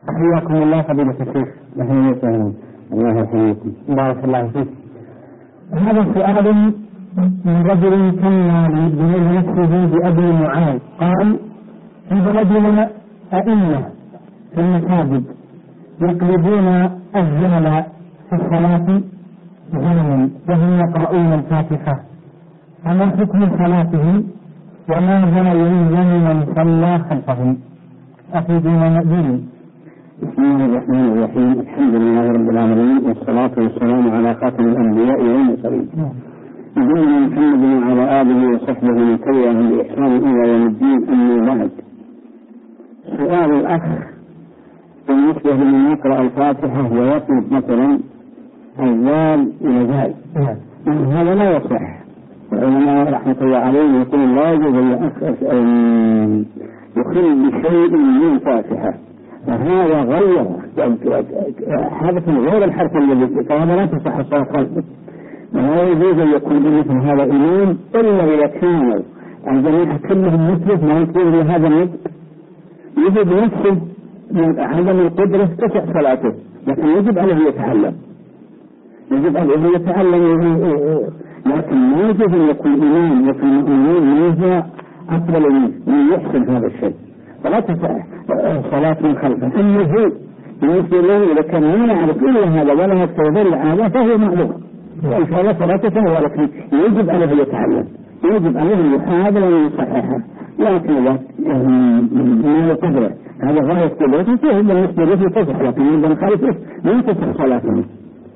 حياكم الله فضيلة الشيخ. الله يحييكم. بارك الله فيك. هذا سؤال من رجل كان لابن نفسه بأبي معاذ قال: في بلدنا أئمة في المساجد يقلبون الزمل في الصلاة زمنا وهم يقرؤون الفاتحة، فما حكم صلاتهم وماذا يلزم من صلى خلفهم؟ أفيدونا دين. بسم الله الرحمن الرحيم. الحمد لله رب العالمين، والصلاة والسلام على خاتم الأنبياء والمرسلين نبينا محمد وعلى آله وصحبه ومن تبعهم بإحسان إلى يوم الدين. أما بعد، سؤال الأخ بالنسبة لمن يقرأ الفاتحة ويطلب مثلا الزال إلى زال، هذا لا يصح. العلماء رحمة الله عليهم يقول لا يجوز أن يخل بشيء من الفاتحة، فهذا غير حدث غير الحرف الذي فهذا لا تصح الصلاة خلفه. ولا يجوز أن يكون مثل هذا إمام إلا إذا كانوا الجماعة كلهم مثله ما يكون لهذا النطق يجب نفسه من عدم القدرة تسع صلاته، لكن يجب عليه يتعلم، يجب عليه يتعلم. لكن ما يجب أن يكون إمام وفي المؤمنين منها أفضل من يحسن هذا الشيء، فلا تصح صلاة من خلفه. أما هو بالنسبة له إذا كان ما يعرف إلا هذا ولا يكتب العادة فهو معذور، وإن شاء الله صلاته فهو، لكن يجب عليه يتعلم، يجب عليه يحاول أن يصححها. لكن إذا ما يقدره هذا غاية قدرته فهو بالنسبة له تصح، لكن من خلفه لا تصح صلاته.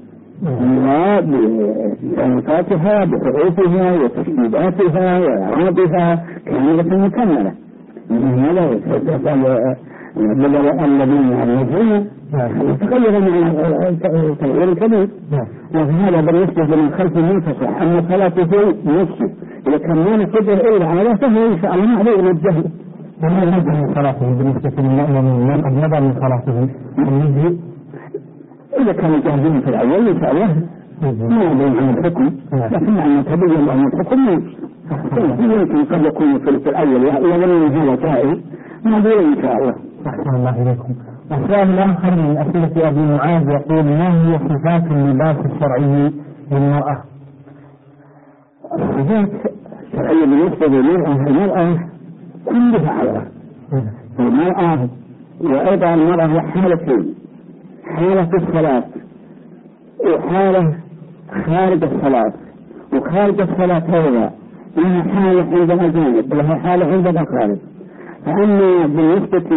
الفاتحة بحروفها وتشديداتها وإعرابها كاملة مكملة. هذا بدل الذين يعرفون تغير من التغيير الكبير، وهذا بالنسبة لمن خلفه منتصح. أما صلاته نفسه إذا كان ما نقدر إلا على فهو إن شاء الله معذور من الجهل. وما نبدأ من صلاته بالنسبة للمؤمنين قد نبدأ من صلاته النجي إذا كانوا جاهزين في الأول إن شاء الله ما يدرون عن الحكم، لكن مع تبين لهم الحكم يمكن قد يكون في الأول وظن هذا جائز معذور إن شاء الله. أحسن الله إليكم. السؤال الآخر من أسئلة أبي معاذ يقول: ما هي صفات اللباس الشرعي للمرأة؟ الصفات الشرعية بالنسبة للمرأة كلها عورة. المرأة وأيضا المرأة حالتين: حالة في الصلاة وحالة خارج الصلاة. وخارج الصلاة هذا لها حالة عند الأجانب ولها حالة عند الأقارب. فأما بالنسبة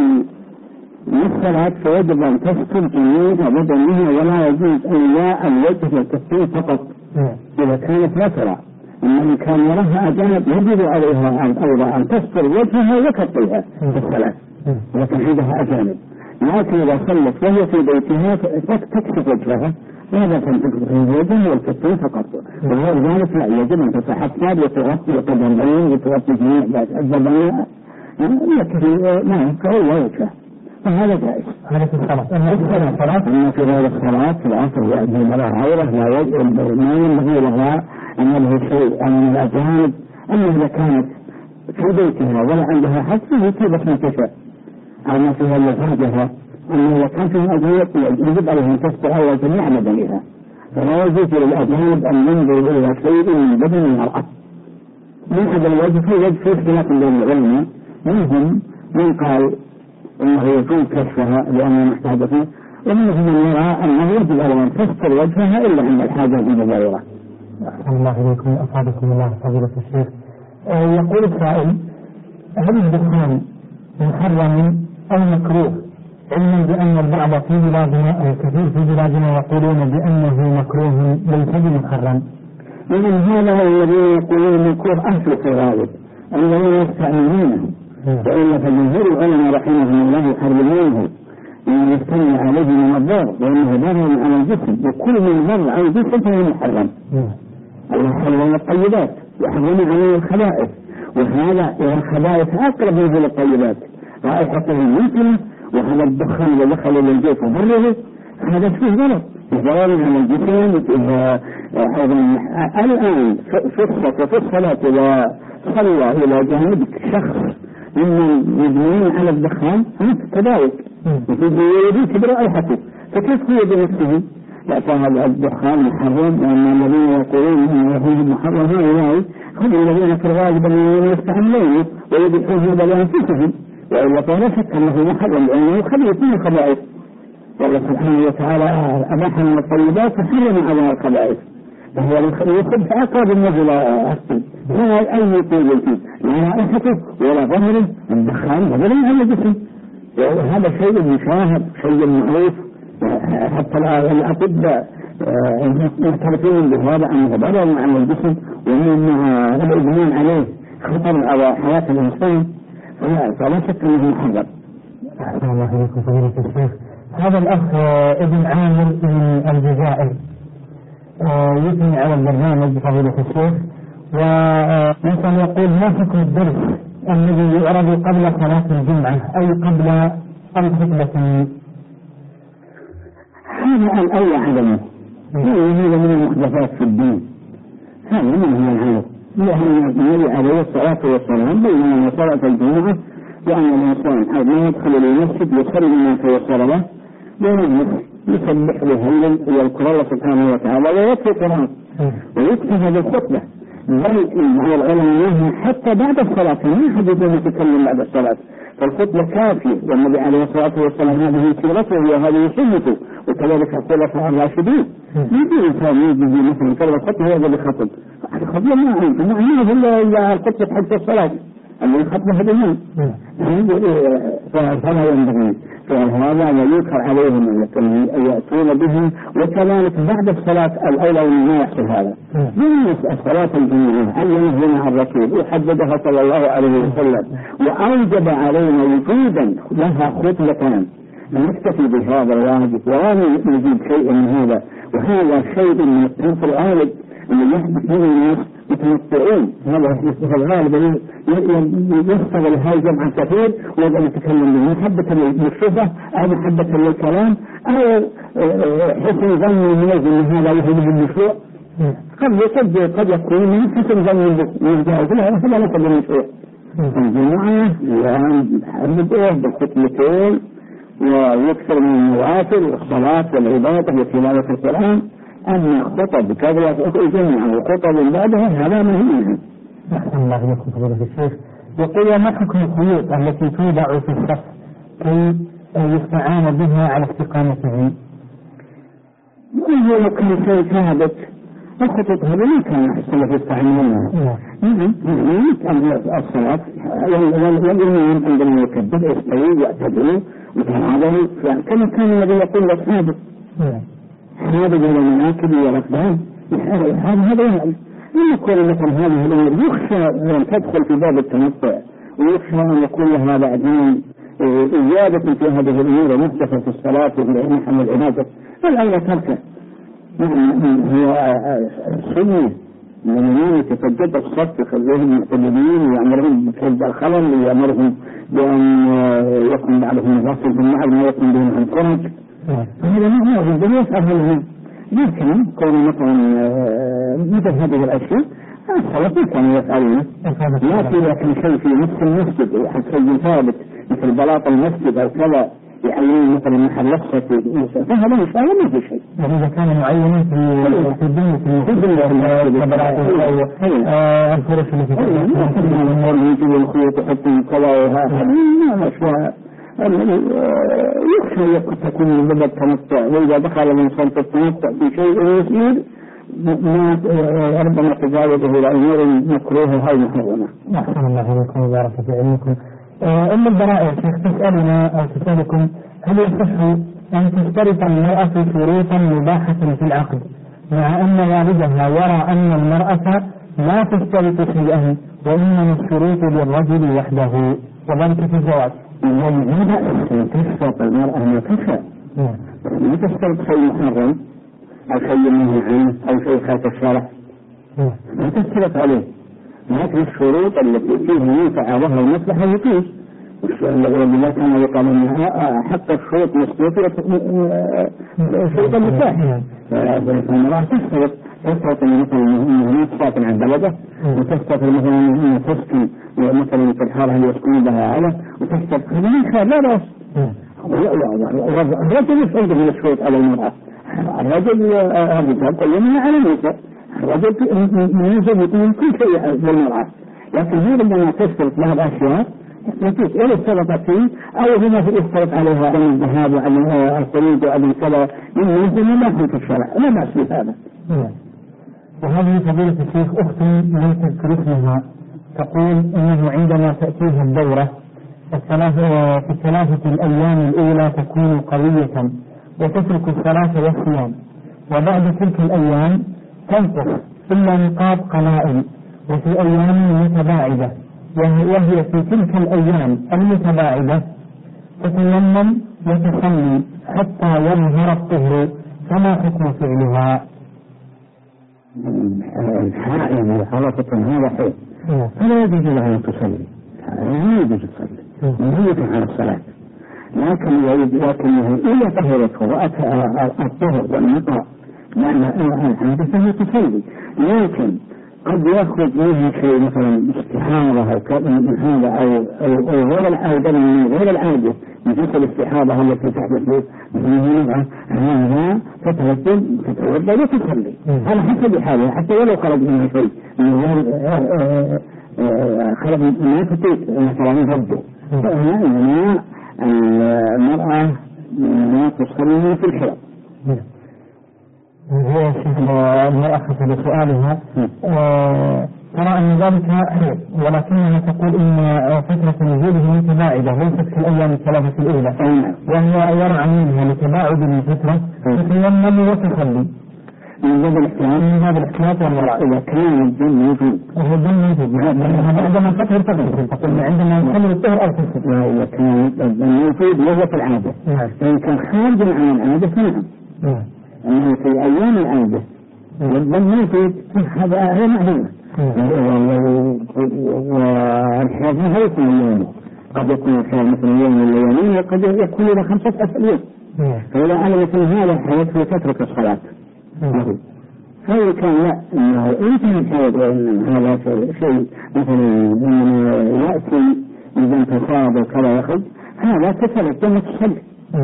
للصلاة فيجب أن تستر جميع بدنها، ولا يجوز أن لا الوجه والكفين فقط إذا كانت لا ترى. أما إن كان لها أجانب يجب عليها أيضا أن تستر وجهها وكفيها في الصلاة، لكن عندها أجانب. لكن إذا صلت وهي في بيتها تكشف وجهها ولا تنتقل الوجه والكفين فقط، وغير ذلك لا يجب أن تتحفظ وتغطي قدمين وتغطي جميع البدن، لكن ما ينفع وجهه، فهذا جائز. هذا في الصلاة. أما في غير الصلاة في العصر يأتي لها عورة لا يجب ما ينبغي لها أن يلهي شيء من الأجانب. أما إذا كانت في بيتها ولا عندها حد فيها ما تشاء أو ما فيها إلا زوجها. أما إذا كان فيها أجانب يجب عليها أن تستر جميع بدنها، فلا يجوز للأجانب أن ينظروا إلى شيء من بدن المرأة. من هذا الوجه في وجه في اختلاف بين العلماء، منهم من قال انه يكون كشفها لانه محتاجه فيه، ومنهم من يرى انه يجب على ان تستر وجهها الا عند الحاجه المتضرره. احسن الله اليكم. افادكم الله فضيلة الشيخ. يقول السائل: هل الدخان محرم او مكروه؟ علما بان البعض في بلادنا الكثير في بلادنا يقولون بانه مكروه ليس بمحرم. ومن هذا الذين يقولون مكروه اهل في الغالب الذين يستعملونه، وإلا فجمهور العلماء رحمهم الله يحرمونه لما يستمع عليه من الضر، لأنه ضرر على الجسم، وكل من ضر على الجسم فهو محرم. الله حرم الطيبات وحرم عليه الخبائث، وهذا الخبائث أقرب من الطيبات، رائحته ممكنة، وهذا الدخان إذا دخل إلى الجيف وضره هذا فيه ضرر، ضرر على الجسم. الآن في الصلاة إذا صلى إلى جانبك شخص ممن يدمنون على الدخان كذلك وفي كبر رائحته، فكيف هو بنفسه؟ لا، فهذا الدخان محرم، وأما الذين يقولون إنه فيه محرم هؤلاء هم الذين في الغالب يستعملونه ويبيعونه لأنفسهم، وإلا فلا شك أنه محرم لأنه يخلي فيه خبائث. والله سبحانه وتعالى أباح من الطيبات وحرم على الخبائث، فهو يخب في أقرب النزل أصلا لا أي طيب فيه لا رائحته ولا ظهره، الدخان ولا أي جسم. وهذا شيء مشاهد، شيء معروف، حتى الأطباء يعترفون بهذا أنه ضرر على الجسم وأن الإدمان عليه خطر على حياة الإنسان، فلا شك أنه محرم. أحسن الله إليكم فضيلة الشيخ. هذا الأخ ابن عامر من الجزائر يثني على البرنامج فضيلة الشيخ، ومثلا يقول ما حكم الدرس الذي يعرض قبل صلاة الجمعة أي قبل الخطبة؟ هذا الأولى عدمه، هذا من المحدثات في الدين، هذا من هو العمل، لأن النبي عليه الصلاة والسلام بين صلاة الجمعة وأن الإنسان حين يدخل المسجد يصلي ما تيسر له يسبح ويهلل ويذكر الله سبحانه وتعالى ويتلو القرآن ويكتفى بالخطبة. بل بعض العلماء حتى بعد الصلاة ما أحد يتكلم بعد الصلاة، فالخطبة كافية، والنبي عليه الصلاة والسلام هذه سيرته وهذه سنته، وكذلك الخلفاء الراشدين. يجي إنسان يجي مثلا كذا الخطبة هو الذي خطب، الخطبة ما عنده إلا الخطبة حتى الصلاة اللي خطبة الإمام، فلا ينبغي فهذا ويذكر عليهم أن يأتون به، وكذلك بعد الصلاة الأولى ما يحصل هذا. بالنسبة صلاة الجمعة علمه لنا الرسول وحددها صلى الله عليه وسلم، وأوجب علينا وجودا لها خطبتان، نكتفي بهذا الواجب ولا نزيد شيء من هذا. وهذا شيء من الطرق الغالب اللي يحدث من الناس يتمتعون، هذا الغالب يشتغل هاي جمعة كثير ويبقى يتكلم به محبة للشبهة أو محبة للكلام أو حسن ظن الناس أن هذا يهمه المشروع، قد يكون من حسن ظن الجهاز لا هذا ليس بالمشروع. الجماعة يبدأ بالخطبتين ويكثر من النوافل والصلاة والعبادة وتلاوة القرآن. أما خطب كذا جميعا وخطب بعدها هذا مهم. أحسن الله إليكم فضيلة الشيخ. يقول ما حكم الخيوط التي توضع في الصف كي يستعان بها على استقامته؟ لو كان شيء ثابت الخطوط هذا ما كان يحصل في استعمالها. الصلاة والإمام عندما يكبر يستوي يعتدل وتعاضل كما كان الذي يقول لأصحابه هذا إلى المناكب والأقدام، هذا يعني لما يكون مثلا هذه الأمور يخشى أن تدخل في باب التمتع، ويخشى أن يكون لها بعدين زيادة في هذه الأمور محدثة في الصلاة وفي محل العبادة، فالأولى تركه. هو سنة من الإمام يتفجد الصف يخليهم معتدلين ويأمرهم بحفظ الخلل ويأمرهم بأن يكون بعضهم يغسل بالمعد ما يكون بهم عن فرج، فهذا ما هو الدنيا يفعل لهم. لكن كون مثلا مثل هذه الأشياء الصلاة كانوا يفعلونه، لكن شيء في نفس المسجد شيء ثابت مثل بلاط المسجد أو كذا يعين مثلا محل لصة فهذا مش ما في شيء. إذا كان معينا في الدنيا في الفرش التي يجيب الخيوط يحطون كذا وهذا ما مشروع يخشى تكون من باب التمتع، وإذا دخل الإنسان في التمتع في شيء يسير ما ربما تجاوزه إلى أمور مكروهة أو محرمة. أحسن الله إليكم وبارك في علمكم. أم البراء شيخ تسألنا أو تسألكم هل يصح أن تشترط المرأة شروطا مباحة في العقد مع أن والدها يرى أن المرأة لا تشترط شيئا وإنما الشروط للرجل وحده وذلك في الزواج؟ لا تشترط المرأة ما تشاء، ما تشترط شيء محرم أو شيء منهي عنه أو شيء خالف الشرع، ما تشترط عليه، لكن الشروط التي فيها ينفع ظهر المصلحة يقيس. ولذا كان يقال أنها حتى الشروط مشروطة شروط النكاح، فالمرأة تشترط مثلا أنها تسافر عن بلده، وتشترط مثلا أنها تسكن مثلا في الحارة اللي يسكن بها على، وتشترط خلال لا بأس الرجل يفرض من الشروط على المرأة. الرجل الرجال قيمنا على النساء. الرجل ينزل يكون كل شيء للمرأة، لكن هي لما تشترط لها الأشياء نتيجة إيه اشترطت فيه أو بما في اشترط عليها عن الذهاب وعن الخروج وعن كذا من منزل ما في الشرع، لا بأس بهذا. وهذه فضيلة الشيخ أخت من تذكر اسمها تقول إنه عندما تأتيها الدورة في الثلاثة الأيام الأولى تكون قوية وتترك الصلاة والصيام، وبعد تلك الأيام تنقص إلا نقاط قلائل وفي أيام متباعدة، وهي في تلك الأيام المتباعدة تتيمم وتصلي حتى يظهر الطهر، فما حكم فعلها؟ الحائض حركة هذا حيض فلا يجوز لها أن تصلي، لا يجوز تصلي نية على الصلاة، لكنه إذا طهرته وأتى الطهر والنقاء معنى الحادث فهي تصلي، لكن قد يخرج منها شيء مثلا استحاضة أو هذا أو غير العادة من تلك الاستحاضة التي تحدث مثل هذا تتوضأ وتصلي على حسب حالها، حتى ولو خرج منها شيء خرج ما تطيق مثلا رده، فهنا إنما المرأة لا تصلي في الحرم. هي المرأة في سؤالها ترى أن ذلك حيض، ولكنها تقول إن فترة نزوله متباعدة ليست في الأيام الثلاثة الأولى، وهي يرعى منها لتباعد الفترة تتيمم وتصلي من هذا الاحتياط والمرأة إذا كان الدم موجود وهو الدم موجود عندما تطهر تقول عندما يكمل الطهر أو تسد، إذا كان الدم موجود وهو في العادة، إن كان خارج عن العادة فنعم أنه في أيام العادة والدم موجود هذا هي معلومة، والحياة ما يكون اليوم، قد يكون الحياة مثل يوم ولا يومين وقد يكون إلى 15 يوم، فإذا علمت هذا الحياة تترك الصلاة. فإذا كان لا إنه إنتهى الحياة وإن هذا شيء مثلا يأتي إذا تصاب وكذا يخرج هذا تسلك ثم تصلي.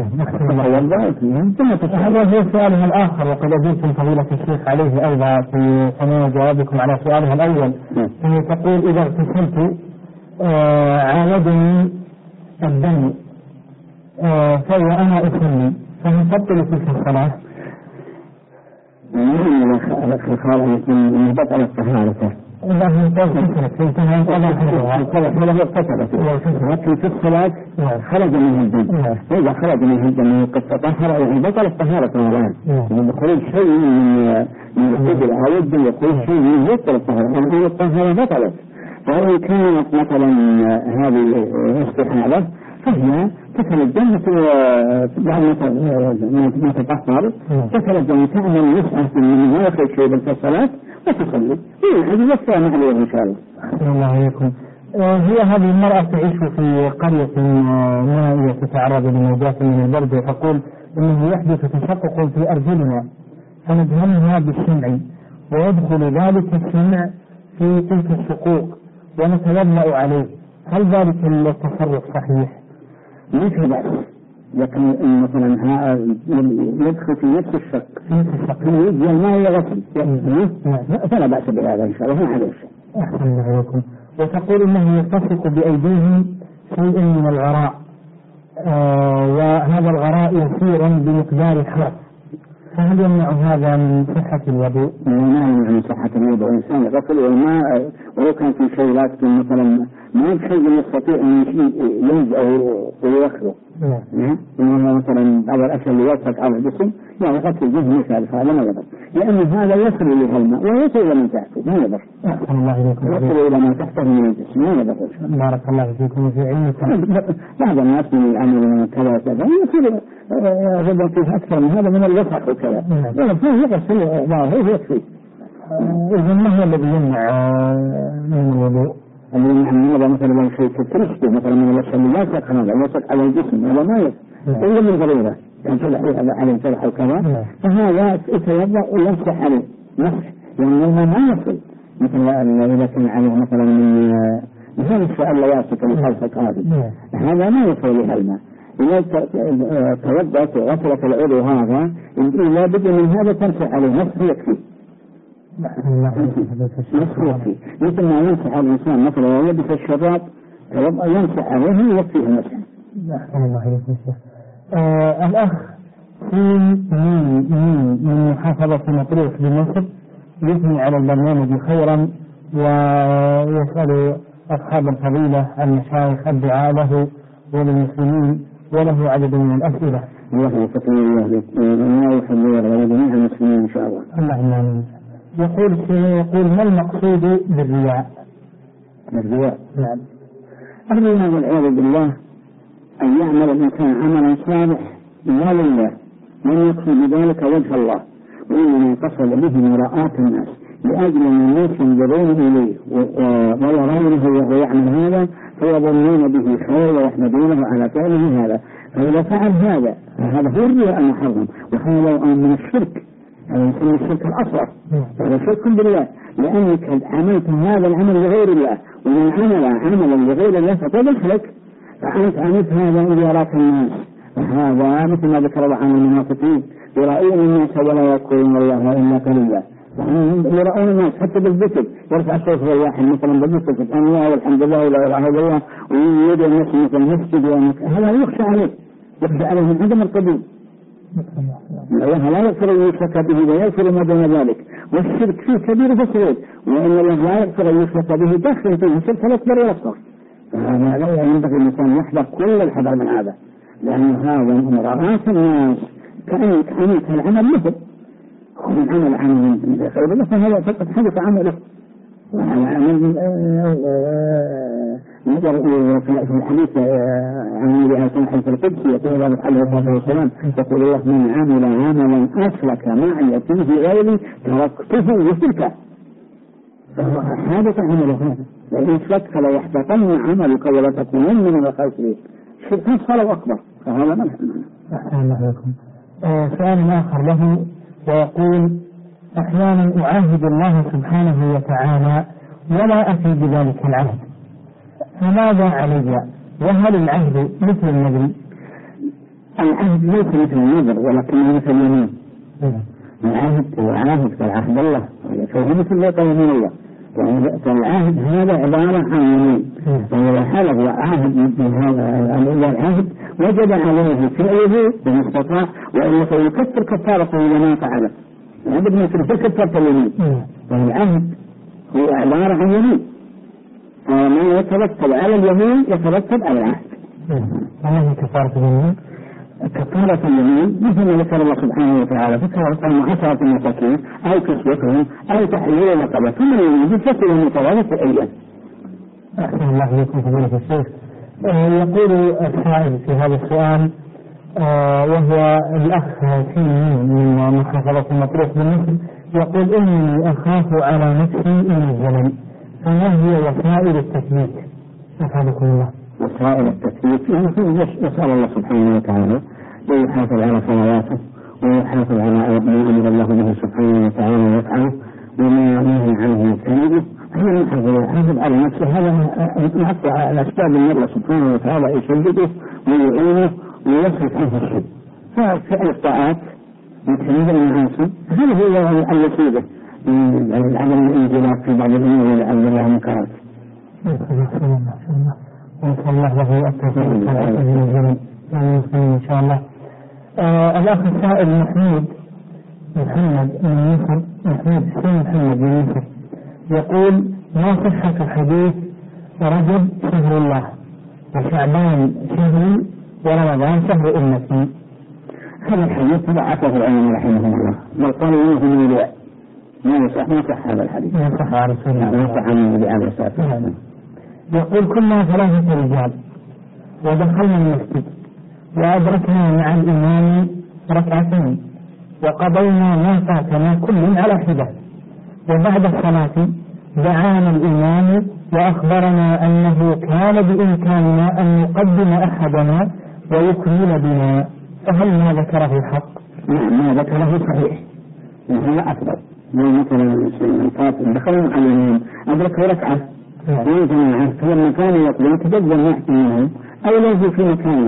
هذا هو سؤالها الآخر، وقد أجبتم فضيلة الشيخ عليه أيضا في ثنايا جوابكم على سؤالها الأول. فهي تقول إذا اغتسلت عاودني الدم وأنا أصلي فهل تبطل تلك الصلاة؟ من بطل الطهارة إذا هي لكن في الصلاة خرج من الدم، إذا خرج من الدم قد تطهر يعني بطل الطهارة الآن، يعني خروج شيء من الرجل أو الدم يخرج شيء من بطل الطهارة، يعني الطهارة بطلت. فإن كانت مثلا هذه الاستحالة فهي تفعل الدم بعد ما تطهر تفعل الدم تعمل يسعى من ما يخرج شيء بالصلاة وتصلي. هذه الثانية عليه إن شاء الله. الله عليكم. هي هذه المرأة تعيش في قرية نائية تتعرض لموجات من البرد، وتقول إنه يحدث تشقق في أرجلنا فندهنها بالشمع ويدخل ذلك الشمع في تلك الشقوق ونتلمأ عليه، هل ذلك التصرف صحيح؟ ليس بأس، لكن مثلا يدخل في نفس الشق يجي الماء يغسل فلا بأس بهذا إن شاء الله ما عليه شيء. أحسن عليكم. وتقول إنه يلتصق بأيديهم شيء من الغراء وهذا الغراء يسير بمقدار حرف، فهل يمنع هذا من صحة الوضوء؟ لا يمنع من صحة الوضوء، الإنسان يغسل والماء ولو كان في شيء لكن مثلا ما بشيء يستطيع أن ينزع ويخلق إنه مثلا بعض الأشياء اللي يلصق على الجسم يعني غسل الجسم مثال هذا ما يضر، لأن هذا يصل إلى الماء ويصل إلى من تحته ما يضر. أحسن الله إليكم. يصل إلى ما تحته من الجسم ما يضر. بارك الله فيكم في علمكم. بعض الناس من العمل كذا كذا يصير غدا فيه أكثر من هذا من اللصق وكذا فيه يغسل هو يكفي. إذا ما هو الذي يمنع من الوضوء؟ اللي يمنع مثلا لو شيء تشبه مثلا من الأشياء اللي يلصق على الجسم هذا ما يصل إلا من ضرورة يعني تلح على الجرح وكذا فهذا يتوضأ ويمسح عليه مسح يعني ما يصل مثلا إذا كان عليه مثلا من هذا السؤال لا يصل كالخلفة هذه هذا ما يصل لها الماء، إذا توضأت وغسلت العضو هذا لا بد من هذا تمسح عليه مسح يكفي. مسح يكفي مثل ما يمسح الإنسان مثلا يلبس الشراب يمسح عليه يكفيه المسح. الله عليكم شيخ. الأخ من محافظة مطروح بمصر يثني على البرنامج خيرا ويسأل أصحاب الفضيلة المشايخ الدعاء له وللمسلمين وله عدد من الأسئلة. الله يفتح الله يحب جميع المسلمين إن شاء الله. اللهم يقول ما المقصود بالرياء؟ الرياء نعم. الرياء والعياذ بالله أن يعمل الإنسان عملا صالح لا لله من يقصد بذلك وجه الله، وإنما قصد به مراءة الناس لأجل أن الناس ينظرون إليه ويرونه وهو يعمل هذا فيظنون به خير ويحمدونه على فعله هذا. فإذا فعل هذا هو الرياء المحرم، وهذا من الشرك، هذا يسمى الشرك الأصغر، هذا شرك بالله، لأنك عملت هذا العمل لغير الله، ومن عمل عملا لغير الله فقد أشرك. فأنت عملت هذا ليراك الناس، وهذا مثل ما ذكر الله عن المنافقين يرائون الناس ولا يذكرون الله إلا قليلا. يرائون الناس حتى بالذكر يرفع صوته الواحد مثلا بالذكر سبحان الله والحمد لله ولا اله الا الله ويريد الناس مثل المسجد، هذا يخشى عليه، يخشى عليه من عدم القبول. الله لا يغفر ان يشرك به ويغفر ما دون ذلك، والشرك فيه كبير وصغير، وان الله لا يغفر ان يشرك به داخل فيه الشرك الاكبر والاصغر. فهذا لا ينبغي الانسان يحذر كل الحذر من هذا، لان هذا مراءة الناس كأنك عملت العمل مثل ومن عمل عمل غير الله فهذا فقط حدث عمله. نظر في الحديث عن النبي عليه الصلاة والسلام يقول الله عليه الصلاة والسلام يقول الله من عمل عملا أشرك معي فيه غيري تركته وشركه. هذا عمل هذا لأن شرك فلا يحبطن عملك ولا تكونن من الخاسرين. شرك أصغر وأكبر، فهذا ما نحن. سؤال آخر له ويقول أحيانا أعاهد الله سبحانه وتعالى ولا أفي بذلك العهد، فماذا علي؟ وهل العهد مثل النذر؟ العهد ليس مثل النذر ولكنه مثل اليمين. العهد هو عهد كالعهد الله، فهو مثل يقين الله. فالعهد هذا عبارة عن يمين، فإذا حلف وعهد بهذا العهد وجب عليه فعله بمستطاع، وإلا فيكفر كفارته إذا ما فعله. العهد مثل كفارة اليمين، فالعهد هو عبارة عن يمين، فما يترتب على اليمين يترتب على العهد. وما هي كفارة اليمين؟ كفارة اليمين مثل ما ذكر الله سبحانه وتعالى فكفارة 10 مساكين أو كسوتهم أو تحرير رقبة ثم يجب فصل المتوارث أيام. أحسن الله إليكم فضيلة الشيخ. يقول السائل في هذا السؤال وهو الأخ من محافظة مطروح بمصر يقول إني أخاف على نفسي من الزمن، فما هي وسائل التثبيت؟ أفادكم الله. وسائل التثبيت يسأل الله سبحانه وتعالى ويحافظ على صلواته ويحافظ على ما أمر الله به سبحانه وتعالى ويفعله وما نهي عنه يجتنبه. هذا يحافظ على نفسه، هذا يحافظ على الأسباب من الله سبحانه وتعالى يسدده ويعينه ويصرف عنه الشر. ففعل الطاعات وتجنب المعاصي هذه هي الوسيلة من عدم الانجلاق في بعض الأمور لأن الله منكرات. وصلى الله له التوفيق والعافية إن شاء الله. الأخ السائل محمد من مصر، محمد من مصر يقول ما صحة حديث رجب شهر الله وشعبان شهري ورمضان شهر أمتي؟ هذا الحديث ضعفه العلماء رحمهم الله، بل قالوا انه من الرياء، ما صح هذا الحديث، ما صح على رسول الله، ما صح عن النبي عليه الصلاة والسلام. يقول كنا 3 رجال ودخلنا المسجد وأدركنا مع الإمام ركعتين وقضينا ما فاتنا كل على حدة، وبعد الصلاة دعانا الإمام وأخبرنا أنه كان بإمكاننا أن نقدم أحدنا ويكمل بنا، فهل ما ذكره حق؟ ما ذكره صحيح، هذا أفضل. مثلا القاتل دخلوا على الإمام أدركه ركعة ويجمعه، فلما كان يقضي تقدم يحكي منه أو ليس في مكانه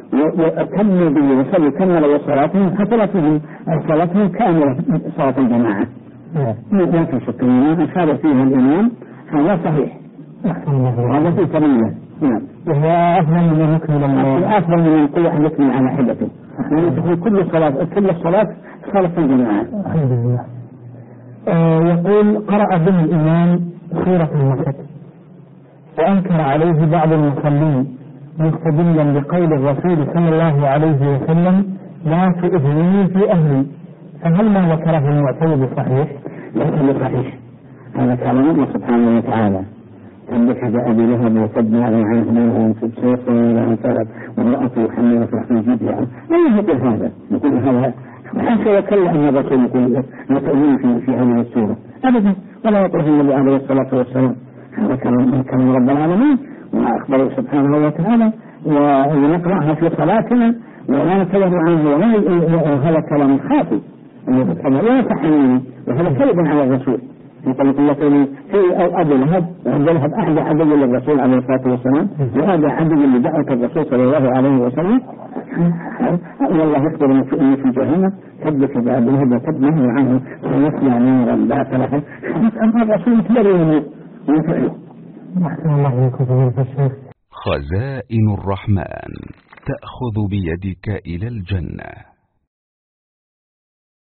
وكمل به وصلوا كمل صلاتهم صلاتهم كاملة صلاة الجماعة. لا تشك أن أشار فيها الإمام هذا صحيح. هذا في كمية. نعم. وهو أفضل من يكمل أفضل من كل واحد يكمل على حدته. لأن تكون كل الصلاة صلاة الجماعة. الحمد لله. يقول قرأ به الإمام سورة النحل وأنكر عليه بعض المصلين مستدلا بقول الرسول صلى الله عليه وسلم لا تؤذني في أهلي، فهل ما ذكره المعتمد صحيح؟ ليس بصحيح. هذا كلام الله سبحانه وتعالى. تبت يد أبي لهب وتب ما أغنى عنه ماله في سيف ولا انقلب وامرأته حمالة رحم جدها. لا يقول هذا. يقول هذا حتى يكل أن الرسول يقول لا تؤذني في هذه السورة أبدا، ولا يقول النبي عليه الصلاة والسلام. هذا كلام رب العالمين وأخبره سبحانه وتعالى، ونقرأها في صلاتنا ولا نتبه عنه، وهذا كلام خاطئ لا يصح، وهذا كذب على الرسول. يقول الله في أبي لهب أحد عدو للرسول عليه الصلاة والسلام، وهذا عدو لدعوة الرسول صلى الله عليه وسلم. والله يخبر أن في جهنم تبت يد أبي لهب وتب ما هو عنه ويصلى نارا ذات لهب. أما الرسول يتبرئ ويفعله. أحسن الله إليكم فضيلة الشيخ. خزائن الرحمن تأخذ بيدك إلى الجنة.